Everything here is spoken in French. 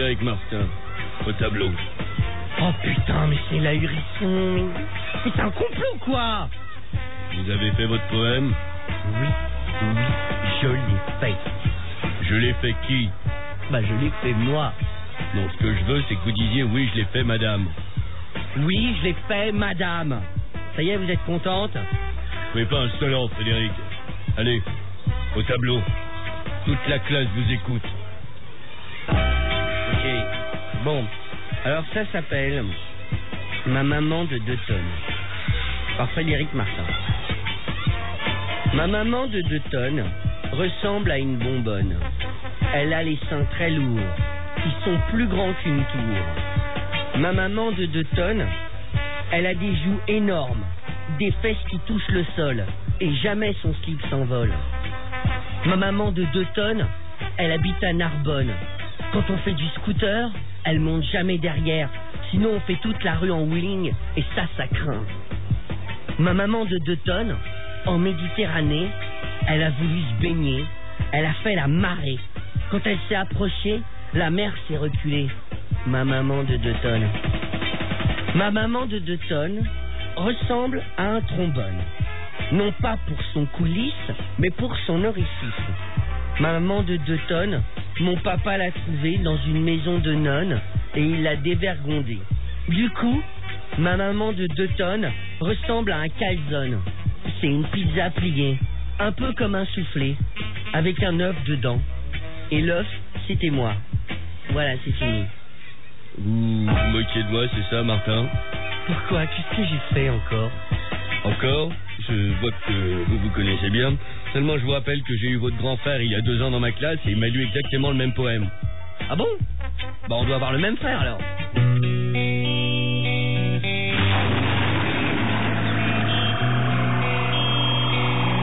Frédéric Martin, au tableau. Oh putain, mais c'est l'ahurissement. C'est un complot, quoi. Vous avez fait votre poème? Oui, je l'ai fait. Je l'ai fait qui? Bah, je l'ai fait moi. Non, ce que je veux, c'est que vous disiez oui, je l'ai fait, madame. Oui, je l'ai fait, madame. Ça y est, vous êtes contente? Mais pas un seul an, Frédéric. Allez, au tableau. Toute la classe vous écoute. Ok. Bon, alors ça s'appelle Ma maman de 2 tonnes, par Frédéric Martin. Ma maman de 2 tonnes ressemble à une bonbonne. Elle a les seins très lourds, qui sont plus grands qu'une tour. Ma maman de 2 tonnes, elle a des joues énormes, des fesses qui touchent le sol, et jamais son slip s'envole. Ma maman de 2 tonnes, elle habite à Narbonne. Quand on fait du scooter, elle monte jamais derrière, sinon on fait toute la rue en wheeling, et ça craint. Ma maman de 2 tonnes, en Méditerranée, elle a voulu se baigner, elle a fait la marée. Quand elle s'est approchée, la mer s'est reculée. Ma maman de 2 tonnes. Ma maman de 2 tonnes ressemble à un trombone. Non pas pour son coulisse, mais pour son orifice. Ma maman de 2 tonnes, mon papa l'a trouvée dans une maison de nonnes et il l'a dévergondée. Du coup, ma maman de 2 tonnes ressemble à un calzone. C'est une pizza pliée, un peu comme un soufflé, avec un œuf dedans. Et l'œuf, c'était moi. Voilà, c'est fini. Vous vous moquez de moi, c'est ça, Martin? Pourquoi? Qu'est-ce que j'ai fait encore? Encore? Je vois que vous vous connaissez bien. Seulement, je vous rappelle que j'ai eu votre grand frère il y a 2 ans dans ma classe et il m'a lu exactement le même poème. Ah bon? Bah on doit avoir le même frère alors.